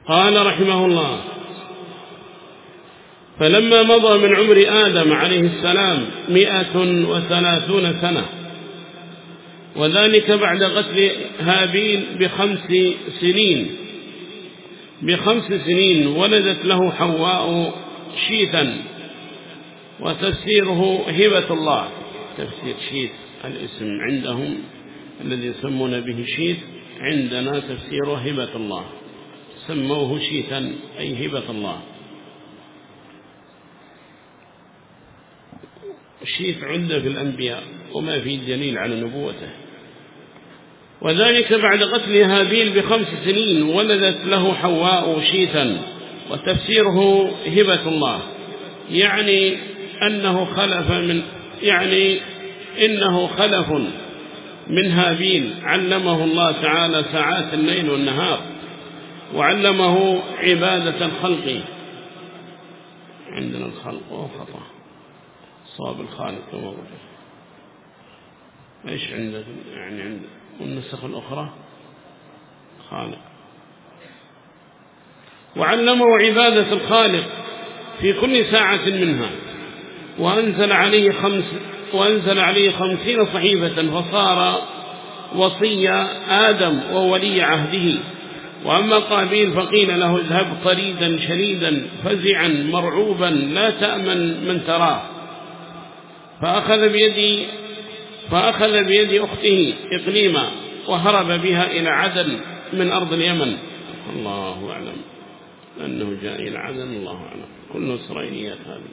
قال رحمه الله: فلما مضى من عمر آدم عليه السلام 130 سنة، وذلك بعد قتل هابيل ب5 سنين، ولدت له حواء شيثا، وتفسيره هبة الله. تفسير شيث الاسم عندهم الذي يسمون به شيث، عندنا تفسيره هبة الله، سموه شيثا أي هبة الله. شيث عدة في الأنبياء وما في دليل على نبوته. وذلك بعد قتل هابيل ب5 سنين، ولدت له حواء شيثا، وتفسيره هبة الله، يعني إنه خلف من هابيل علمه الله تعالى ساعات الليل والنهار، وعلمه عبادة الخلق. عندنا الخلق وخطأ صواب الخالق كما قلت. ايش عندك؟ يعني عند النسخ الأخرى خالق. وعلمه عبادة الخالق في كل ساعة منها، وأنزل عليه 50 صحيفة، فصار وصي آدم وولي عهده. وأما قابيل فقيل له: اذهب طريدا شريدا فزعا مرعوبا لا تأمن من تراه. فأخذ بيد أخته إقليما، وهرب بها إلى عدن من أرض اليمن. الله أعلم أنه جاء إلى عدن، الله أعلم، كل إسرائيليات هذه.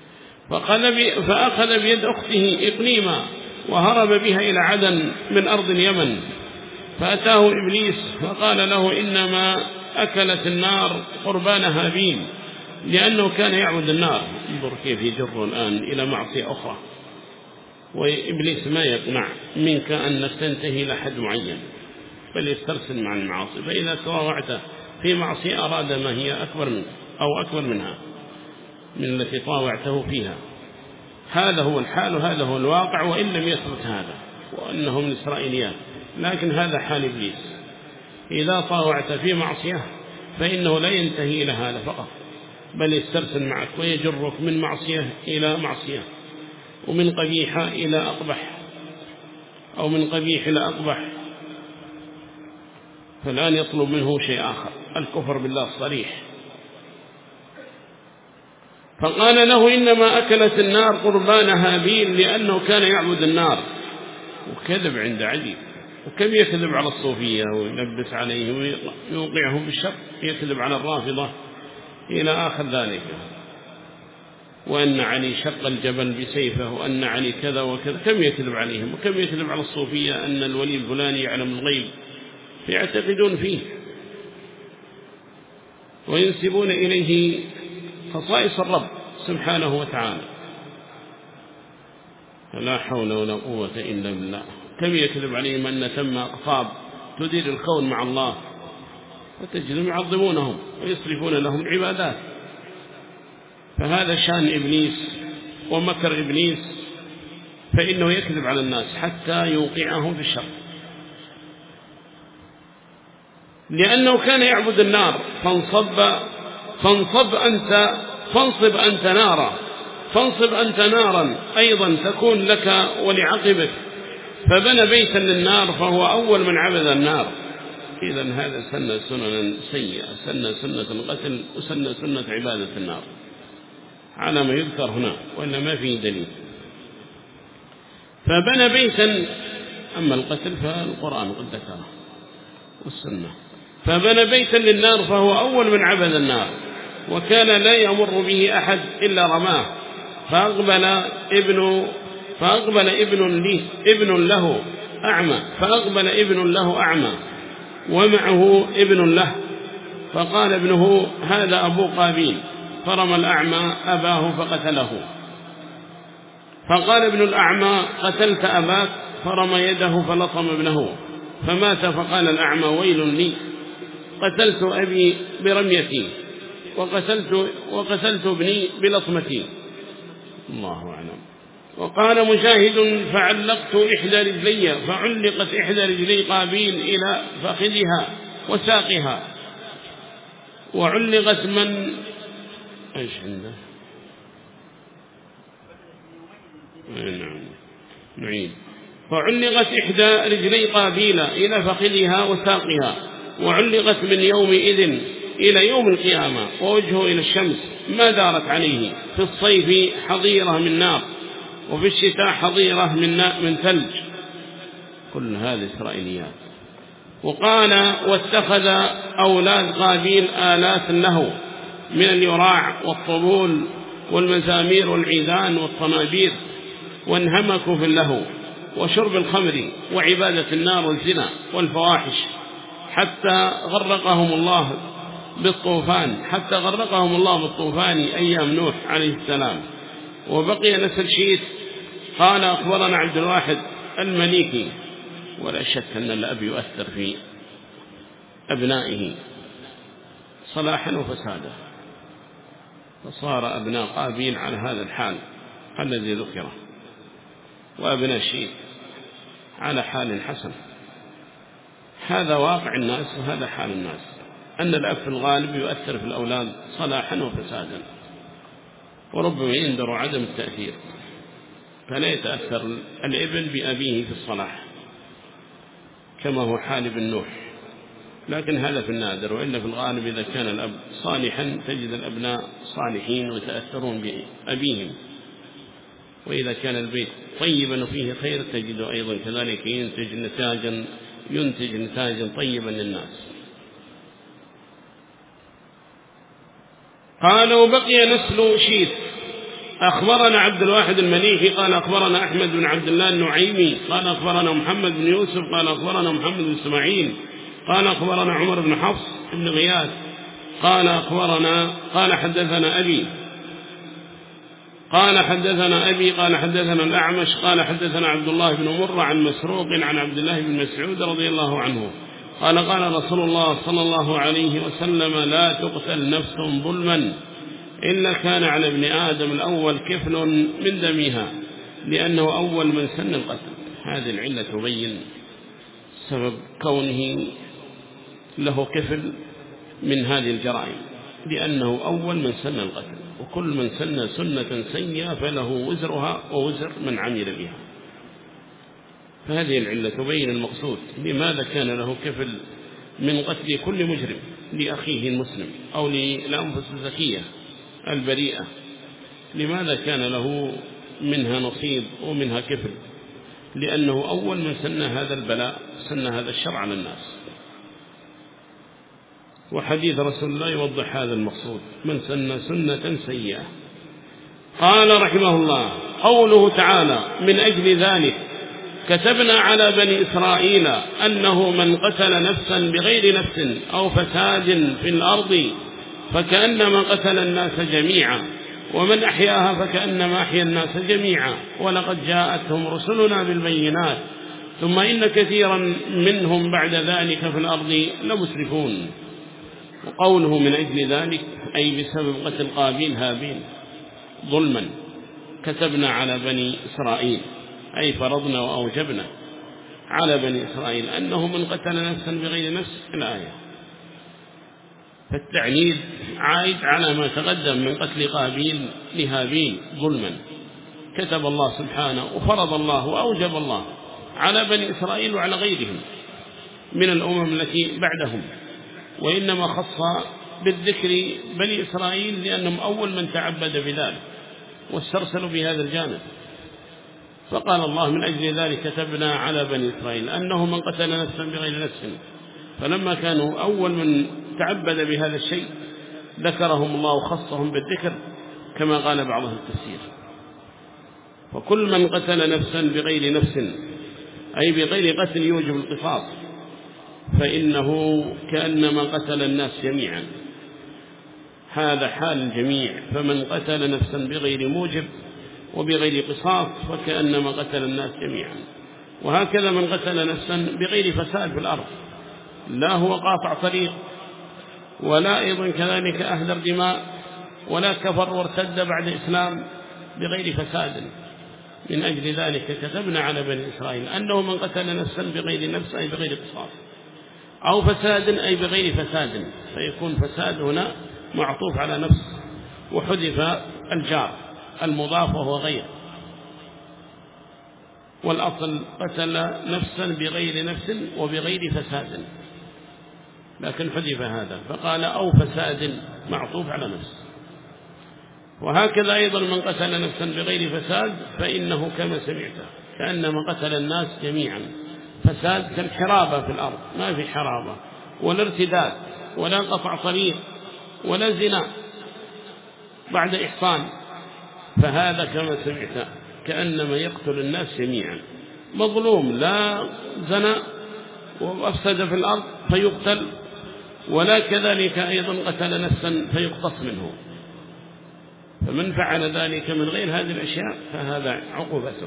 فأخذ بيد أخته إقليما وهرب بها إلى عدن من أرض اليمن. فأتاه إبليس فقال له: إنما أكلت النار قربان هابيل، لأنه كان يعبد النار. انظر كيف يجر الآن إلى معصية أخرى. وإبليس ما يقنع منك أنك تنتهي لحد معين، بل يسترسل مع المعاصي. فإذا تطاوعت في معصية أراد ما هي أكبر منه أو أكبر منها من التي طاوعته فيها. هذا هو الحال وهذا هو الواقع، وإن لم يثبت هذا وأنه من إسرائيليات، لكن هذا حال إبليس. إذا طاوعت في معصية فإنه لا ينتهي إلى هذا فقط، بل يسترسل معك ويجرك من معصية إلى معصية، ومن قبيحة إلى أقبح، أو من قبيح إلى أقبح. فالآن يطلب منه شيء آخر، الكفر بالله الصريح. فقال له: إنما أكلت النار قربان هابيل، لأنه كان يعبد النار. وكذب عند عدي، وكم يكذب على الصوفية ويلبس عليه ويوقعه بالشر، يكذب على الرافضة إلى آخر ذلك. وأن علي شق الجبل بسيفه، وأن علي كذا وكذا، كم يكذب عليهم. وكم يكذب على الصوفية أن الولي الفلاني يعلم الغيب، فيعتقدون فيه وينسبون إليه خصائص الرب سبحانه وتعالى. لا حول ولا قوة إلا بالله. كم يكذب عليهم أن ثم أقطاب تدير الكون مع الله، فتجدهم يعظمونهم ويصرفون لهم العبادات. فهذا شان إبليس ومكر إبليس، فإنه يكذب على الناس حتى يوقعه في الشر، لأنه كان يعبد النار. فانصب أنت نارا أيضا تكون لك ولعقبك. فبنى بيتا للنار فهو أول من عبد النار. إذن هذا سنة سيئة، سنة القتل، سنة عبادة النار على ما يذكر هنا، وإن ما فيه دليل. فبنى بيتا، أما القتل فالقرآن قد ذكره والسنة. فبنى بيتا للنار فهو أول من عبد النار، وكان لا يمر به أحد إلا رماه. فأقبل ابن له أعمى ومعه ابن له، فقال ابنه: هذا أبو قابيل. فرمى الأعمى أباه فقتله. فقال ابن الأعمى: قتلت أباك؟ فرمى يده فلطم ابنه فمات. فقال الأعمى: ويل لي، قتلت أبي برميتي وقتلت ابني بلطمتي. الله أعلم. وقال مجاهد: فعلقت فعلقت إحدى رجلي قابيل إلى فخذها وساقها. وعلقت من إيش عنده نعم نعيد. فعلقت إحدى رجلي قابيل إلى فخذها وساقها، وعلقت من يومئذ إلى يوم القيامة، ووجهه إلى الشمس ما دارت عليه، في الصيف حظيرة من نار، وفي الشتاء حظيرة من ثلج. كل هذه إسرائيليات. وقال واتخذ أولاد قابيل آلات له من اليراع والطبول والمزامير والعيدان والطنابير، وانهمكوا في اللهو وشرب الخمر وعبادة النار والزنا والفواحش، حتى غرقهم الله بالطوفان أيام نوح عليه السلام. وبقي نسل شيث. قال أخبرنا عبد الواحد المليكي. ولا شك أن الأب يؤثر في أبنائه صلاحا وفسادا، فصار أبناء قابيل على هذا الحال الذي ذكره، وأبناء شيث على حال حسن. هذا واقع الناس وهذا حال الناس، أن الأب في الغالب يؤثر في الأولاد صلاحا وفسادا، وربما يندر عدم التأثير، فلا يتأثر الابن بأبيه في الصلاح كما هو حال ابن نوح. لكن هذا في النادر، وإلا في الغالب إذا كان الأب صالحا تجد الأبناء صالحين ويتأثرون بأبيهم، وإذا كان البيت طيبا وفيه خير تجد أيضا كذلك ينتج نتاجا طيبا للناس. قال وبقي نسل شيث. أخبرنا عبد الواحد المليكي قال أخبرنا أحمد بن عبد الله النعيمي قال أخبرنا محمد بن يوسف قال أخبرنا محمد بن إسماعيل قال أخبرنا عمر بن حفص بن غياث قال حدثنا أبي قال حدثنا الأعمش قال حدثنا عبد الله بن مر عن مسروق عن عبد الله بن مسعود رضي الله عنه قال قال رسول الله صلى الله عليه وسلم لا تقتل نفس ظلما إلا كان على ابن آدم الأول كفل من دمها، لأنه أول من سن القتل. هذه العلة تبين سبب كونه له كفل من هذه الجرائم، لأنه أول من سن القتل، وكل من سن سنة سيئة فله وزرها ووزر من عمل بها. فهذه العلة تبين المقصود، لماذا كان له كفل من قتل كل مجرم لأخيه المسلم أو للأنفس الزكية البريئة، لماذا كان له منها نصيب ومنها كفل؟ لأنه أول من سن هذا البلاء، سن هذا الشرع على الناس. وحديث رسول الله يوضح هذا المقصود، من سن سنة سيئة. قال رحمه الله قوله تعالى من أجل ذلك كتبنا على بني إسرائيل أنه من قتل نفسا بغير نفس أو فساد في الأرض فكأنما قتل الناس جميعا، ومن أحياها فكأنما أحيا الناس جميعا، ولقد جاءتهم رسلنا بالبينات ثم إن كثيرا منهم بعد ذلك في الأرض لمسرفون. وقوله من أجل ذلك أي بسبب قتل قابيل هابيل ظلما كتبنا على بني إسرائيل، أي فرضنا وأوجبنا على بني إسرائيل أنه من قتل نفسا بغير نفس الآية. فالتعنيد عائد على ما تقدم من قتل قابيل لهابيل ظلما، كتب الله سبحانه وفرض الله وأوجب الله على بني إسرائيل وعلى غيرهم من الأمم التي بعدهم، وإنما خص بالذكر بني إسرائيل لأنهم أول من تعبد بذلك واسترسلوا بهذا الجانب. فقال الله من أجل ذلك كتبنا على بني إسرائيل أنه من قتل نفسا بغير نفس، فلما كانوا أول من تعبد بهذا الشيء ذكرهم الله وخصهم بالذكر كما قال بعض التفسير. وكل من قتل نفسا بغير نفس أي بغير قتل يوجب القصاص، فإنه كأنما قتل الناس جميعا، هذا حال الجميع. فمن قتل نفسا بغير موجب وبغير قصاص فكأنما قتل الناس جميعا. وهكذا من قتل نفسا بغير فساد في الأرض، لا هو قاطع طريق ولا أيضا كذلك أهدر دماء ولا كفر وارتد بعد إسلام بغير فساد. من أجل ذلك كتبنا على بني إسرائيل أنه من قتل نفسا بغير نفس أي بغير قصاص أو فساد أي بغير فساد، فيكون فساد هنا معطوف على نفس، وحذف الجار المضاف وهو غير، والأصل قتل نفسا بغير نفس وبغير فساد، لكن حذف هذا فقال أو فساد معطوف على نفس. وهكذا أيضا من قتل نفسا بغير فساد فإنه كما سمعته كأنما قتل الناس جميعا. فساد كالحرابة في الأرض، ما في حرابة ولا ارتداد ولا قطع طريق ولا زنا بعد إحصان، فهذا كما سمعت كأنما يقتل الناس جميعا. مظلوم لا زنا وأفسد في الأرض فيقتل، ولا كذلك أيضا قتل نفسا فيقتص منه، فمن فعل ذلك من غير هذه الأشياء فهذا عقوبته،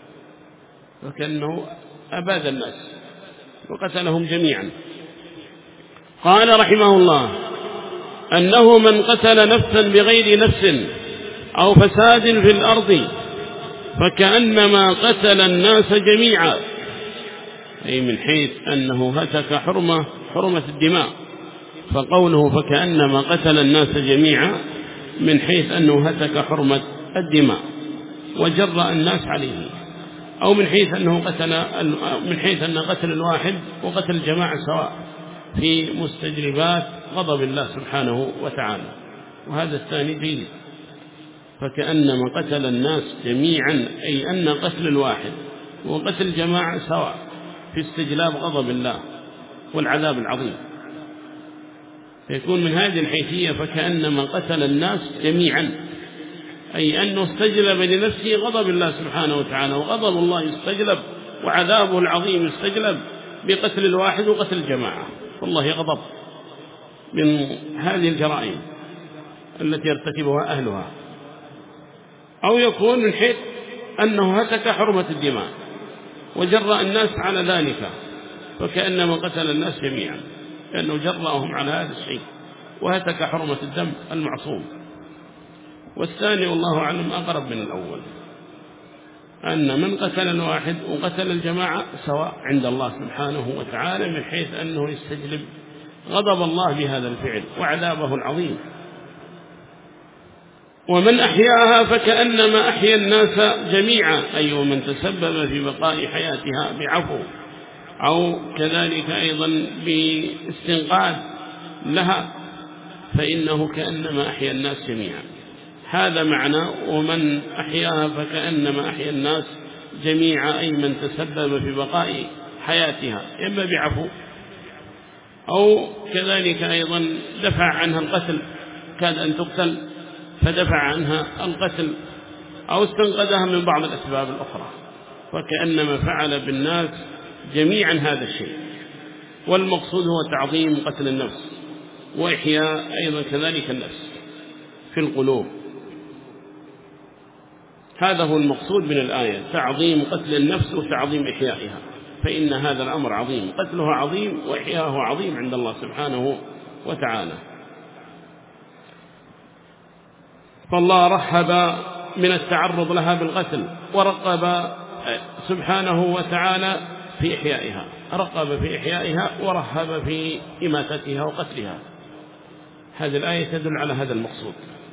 وكأنه أباد الناس وقتلهم جميعا. قال رحمه الله أنه من قتل نفسا بغير نفس أو فساد في الأرض فكأنما قتل الناس جميعا، أي من حيث أنه هتك حرمة الدماء، فقوله فكأنما قتل الناس جميعا من حيث أنه هتك حرمة الدماء وجرأ الناس عليه، أو من حيث أن قتل الواحد وقتل الجماعة سواء في مستجلبات غضب الله سبحانه وتعالى، وهذا الثاني جيد. فكأنما قتل الناس جميعا أي أن قتل الواحد وقتل الجماعة سواء في استجلاب غضب الله والعذاب العظيم، فيكون من هذه الحيثية فكأنما قتل الناس جميعا، أي أنه استجلب لنفسه غضب الله سبحانه وتعالى، وغضب الله يستجلب وعذابه العظيم يستجلب بقتل الواحد وقتل الجماعة، والله يغضب من هذه الجرائم التي يرتكبها أهلها. أو يكون من حيث أنه هتك حرمة الدماء وجرأ الناس على ذلك، فكأنما قتل الناس جميعا، لأنه جرأهم على هذا الشيء وهتك حرمة الدم المعصوم. والثاني والله أعلم أقرب من الأول، أن من قتل الواحد وقتل الجماعة سواء عند الله سبحانه وتعالى، من حيث أنه يستجلب غضب الله بهذا الفعل وعذابه العظيم. ومن أحياها فكأنما أحيا الناس جميعا، أي ومن تسبب في بقاء حياتها بعفو أو كذلك أيضا باستنقاذ لها فإنه كأنما أحيا الناس جميعا. هذا معنى ومن أحياها فكأنما أحيا الناس جميعا، أي من تسبب في بقاء حياتها إما بعفو أو كذلك أيضا دفع عنها القتل، كاد أن تقتل فدفع عنها القتل، أو استنقذها من بعض الأسباب الأخرى، فكأنما فعل بالناس جميعا هذا الشيء. والمقصود هو تعظيم قتل النفس وإحياء أيضا كذلك النفس في القلوب، هذا هو المقصود من الآية، تعظيم قتل النفس وتعظيم إحيائها، فإن هذا الأمر عظيم، قتلها عظيم وإحياءه عظيم عند الله سبحانه وتعالى. فالله رحب من التعرض لها بالقتل، ورقب سبحانه وتعالى في إحيائها، رقب في إحيائها ورهب في إماتتها وقتلها. هذه الآية تدل على هذا المقصود،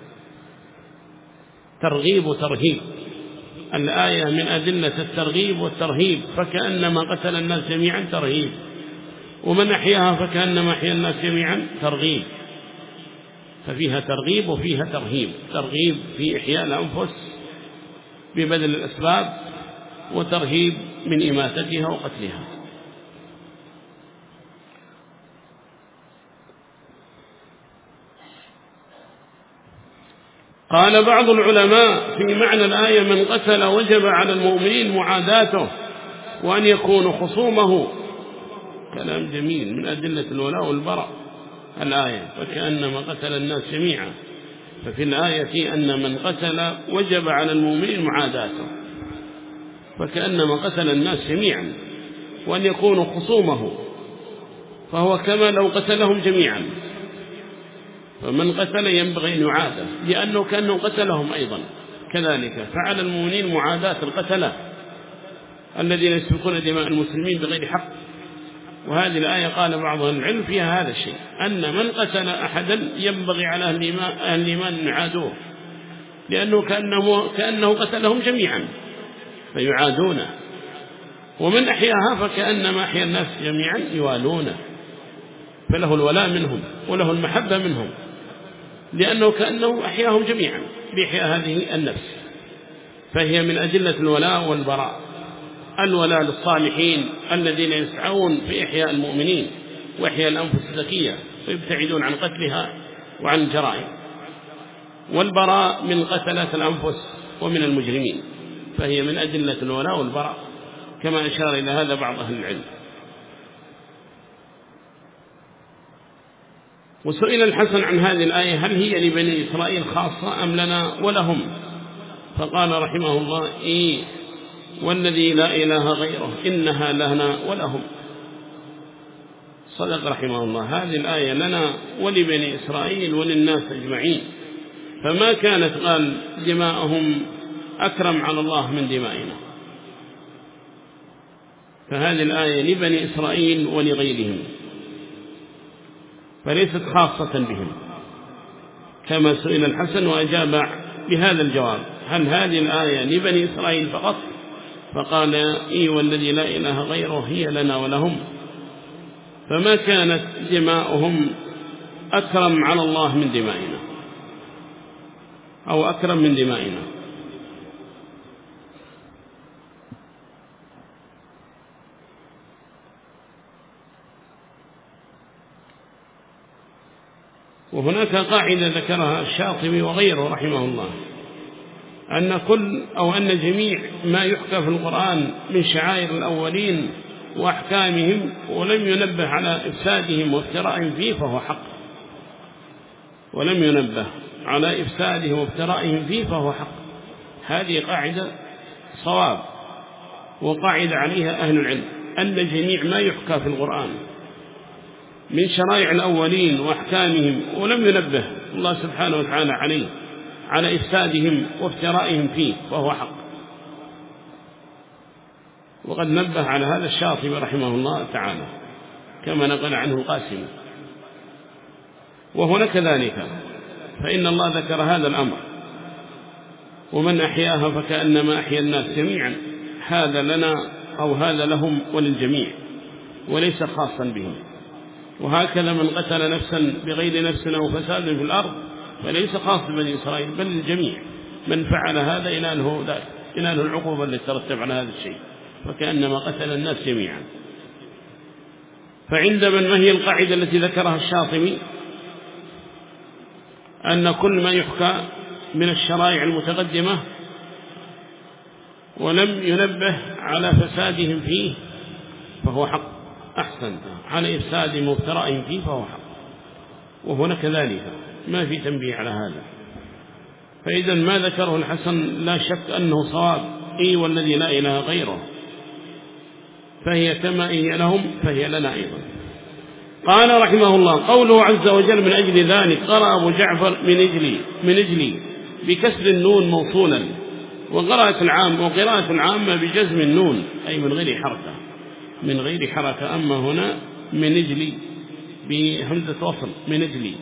ترغيب وترهيب. الآية من أدلة الترغيب والترهيب، فكأنما قتل الناس جميعا ترهيب، ومن أحياها فكأنما أحيا الناس جميعا ترغيب، ففيها ترغيب وفيها ترهيب، ترغيب في إحياء الأنفس ببذل الأسباب، وترهيب من إماتتها وقتلها. قال بعض العلماء في معنى الآية من قتل وجب على المؤمنين معاداته وأن يكونوا خصومه، كلام جميل من أدلة الولاء والبراء الآية، فكأنما قتل الناس جميعا، ففي الآية أن من قتل وجب على المؤمنين معاداته، فكأنما قتل الناس جميعا وأن يكونوا خصومه، فهو كما لو قتلهم جميعا، فمن قتل ينبغي أن يعادى لأنه كأنه قتلهم أيضا كذلك، فعلى المؤمنين معاداة القتلة الذين يسفكون دماء المسلمين بغير حق، وهذه الآية قال بعض العلم فيها هذا الشيء، أن من قتل أحدا ينبغي على أهل الإيمان أن يعادوه، لأنه كأنه قتلهم جميعا فيعادونه، ومن أحياها فكأنما أحيا الناس جميعا يوالونه، فله الولاء منهم وله المحبة منهم، لأنه كأنه أحياهم جميعا بإحياء هذه النفس. فهي من أدلة الولاء والبراء. الولاء للصالحين الذين يسعون في إحياء المؤمنين وإحياء الأنفس الزكية ويبتعدون عن قتلها وعن الجرائم، والبراء من قتلات الأنفس ومن المجرمين، فهي من أدلة الولاء والبراء كما أشار إلى هذا بعض أهل العلم. وسئل الحسن عن هذه الآية هل هي لبني إسرائيل خاصة أم لنا ولهم؟ فقال رحمه الله والذي لا إله غيره إنها لنا ولهم. صدق رحمه الله، هذه الآية لنا ولبني إسرائيل وللناس أجمعين، فما كانت قال دماءهم أكرم على الله من دمائنا، فهذه الآية لبني إسرائيل ولغيرهم، فليست خاصة بهم، كما سئل الحسن وأجاب بهذا الجواب هل هذه الآية لبني إسرائيل فقط؟ فقال والذي لا إله غيره هي لنا ولهم، فما كانت دماؤهم أكرم على الله من دمائنا أو أكرم من دمائنا. وهناك قاعدة ذكرها الشاطبي وغيره رحمه الله، أن جميع ما يحكى في القرآن من شعائر الأولين وأحكامهم ولم ينبه على إفسادهم وافترائهم فيه فهو حق، ولم ينبه على إفسادهم وافترائهم فيه فهو حق. هذه قاعدة صواب وقاعدة عليها أهل العلم، أن جميع ما يحكى في القرآن من شرائع الأولين وأحكامهم ولم ينبه الله سبحانه وتعالى عليه على إفسادهم وافترائهم فيه فهو حق. وقد نبه على هذا الشاطبي رحمه الله تعالى كما نقل عنه القاسم. وهنا كذلك فإن الله ذكر هذا الأمر، ومن أحياها فكأنما أحيا الناس جميعا، هذا لنا أو هذا لهم وللجميع وليس خاصا بهم. وهكذا من قتل نفسا بغير نفس أو فساد في الأرض فليس خاص بني إسرائيل بل للجميع، من فعل هذا يناله ذلك، يناله العقوبة التي ترتب على هذا الشيء، فكأنما قتل الناس جميعا. فعند من ما هي القاعدة التي ذكرها الشاطبي؟ أن كل ما يحكى من الشرائع المتقدمة ولم ينبه على فسادهم فيه فهو حق، أحسن على إفسادهم وافترائهم فيه فهو حق. وهنا كذلك ما في تنبيه على هذا. فإذا ما ذكره الحسن لا شك أنه صواب، والذي لا إله غيره، فهي كما هي لهم فهي لنا أيضا. قال رحمه الله قوله عز وجل من أجل ذلك قرأ أبو جعفر من أجلي بكسر النون موصولا، وقراءة العامة بجزم النون أي من غير حركة. أما هنا من أجلي بهمزة وصل من أجلي،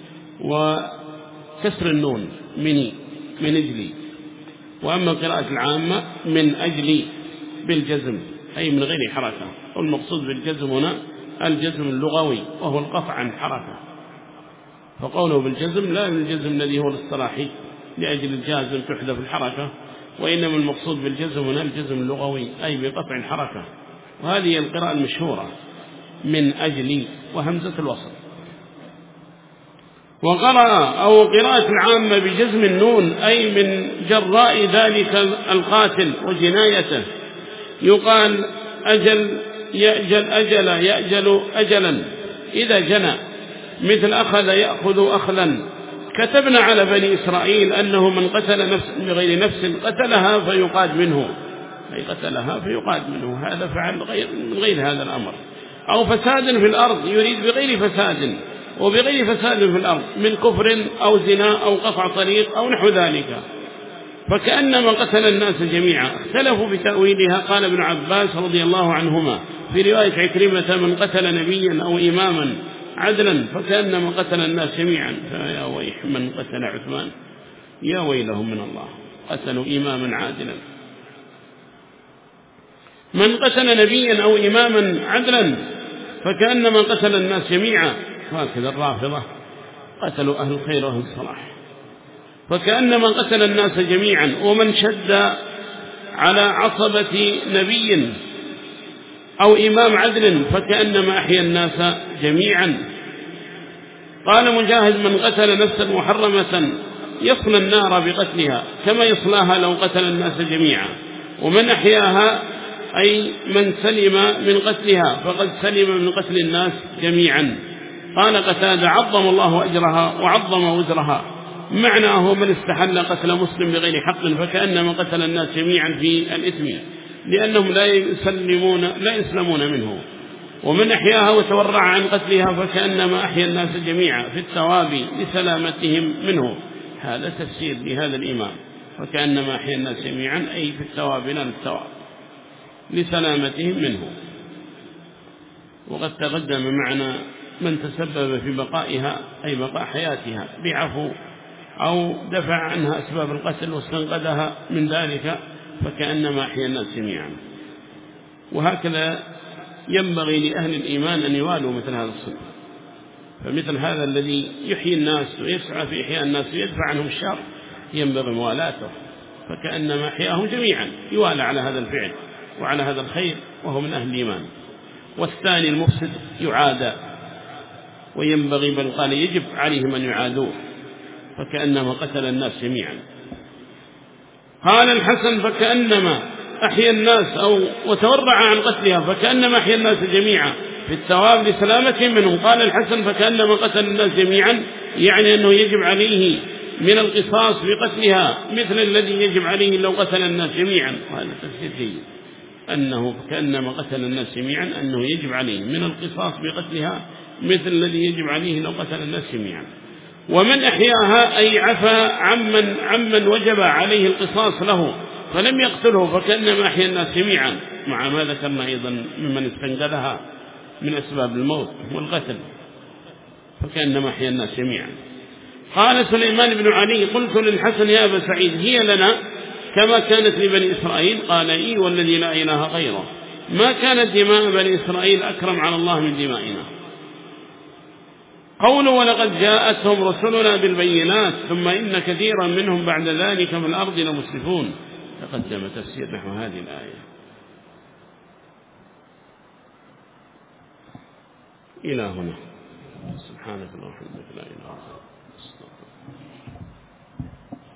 وكسر النون من أجلي. وأما قراءة العامة من أجلي بالجزم أي من غير حركة، والمقصود بالجزم هنا الجزم اللغوي وهو القطع عن حركة، فقوله بالجزم لا الجزم الذي هو الاصطلاحي لأجل الجازم تحذف الحركة، وإنما المقصود بالجزم هنا الجزم اللغوي أي بقطع الحركة. وهذه القراءة المشهورة من أجلي وهمزة الوصل. وقرأ أو قراءة العامة بجزم النون أي من جراء ذلك القاتل وجنايته، يقال أجل يأجل أجلا إذا جنى، مثل أخذ يأخذ أخلا. كتبنا على بني إسرائيل أنه من قتل نفس بغير نفس قتلها فيقاد منه، هذا فعل من غير هذا الأمر. أو فساد في الأرض يريد بغير فساد، وبغير فساد في الأرض من كفر أو زنا أو قطع طريق أو نحو ذلك، فكأنما قتل الناس جميعا. اختلفوا بتأويلها، قال ابن عباس رضي الله عنهما في رواية عكرمة من قتل نبيا أو إماما عدلا فكأنما قتل الناس جميعا. فيا ويح من قتل عثمان، يا ويلهم من الله، قتلوا إماما عادلا. من قتل نبيا أو إماما عدلا فكأنما قتل الناس جميعا. هكذا الرافضة قتلوا أهل الخير وأهل الصلاح، فكأنما قتل الناس جميعا. ومن شد على عصبة نبي أو إمام عدل فكأنما أحيا الناس جميعا. قال مجاهد: من قتل نفسا محرمة يصلى النار بقتلها كما يصلاها لو قتل الناس جميعا. ومن أحياها أي من سلم من قتلها فقد سلم من قتل الناس جميعا. قال قتادة: عظم الله أجرها وعظم وزرها، معناه من استحل قتل مسلم بغير حق فكأنما قتل الناس جميعا في الإثم، لأنهم لا يسلمون منه. ومن أحياها وتورع عن قتلها فكأنما أحيا الناس جميعا في الثواب لسلامتهم منه. هذا تفسير لهذا الإمام، فكأنما أحيا الناس جميعا أي في الثواب لا الثواب لسلامتهم منه. وقد تقدم معنا من تسبب في بقائها أي بقاء حياتها بعفو أو دفع عنها أسباب القتل واستنقذها من ذلك فكأنما أحيا الناس جميعا. وهكذا ينبغي لأهل الإيمان أن يوالوا مثل هذا الصنف. فمثل هذا الذي يحيي الناس ويسعى في إحياء الناس ويدفع عنهم الشر ينبغي موالاته، فكأنما أحياهم جميعا، يوالى على هذا الفعل وعلى هذا الخير وهو من أهل الإيمان. والثاني المفسد يعادى، وينبغي بل قال يجب عليهم أن يعادوه فكأنما قتل الناس جميعا. قال الحسن: فكأنما أحيا الناس أو وتورع عن قتلها فكأنما أحيا الناس جميعا في الثواب لسلامتهم منهم. قال الحسن: فكأنما قتل الناس جميعا، يعني أنه يجب عليه من القصاص بقتلها مثل الذي يجب عليه لو قتل الناس جميعا. وهذا تفسير جيد، أنه كأنما قتل الناس جميعا أنه يجب عليه من القصاص بقتلها مثل الذي يجب عليه لو قتل الناس جميعا. ومن أحياها أي عفى عمن وجب عليه القصاص له فلم يقتله فكأنما أحيا الناس جميعا، مع ما ذكرنا أيضا ممن استنقذها من أسباب الموت والقتل فكأنما أحيا الناس جميعا. قال سليمان بن علي: قلت للحسن: يا أبا سعيد، هي لنا كما كانت لبني إسرائيل؟ قال: إي والذي لا إله غيره، ما كانت دماء بني إسرائيل أكرم على الله من دمائنا. قوله: ولقد جاءتهم رسلنا بالبينات ثم إن كثيرا منهم بعد ذلك في الأرض لمسرفون. تقدم تفسير نحو هذه الآية. إلى هنا. سبحانك اللهم وبحمدك، لا إله إلا أنت.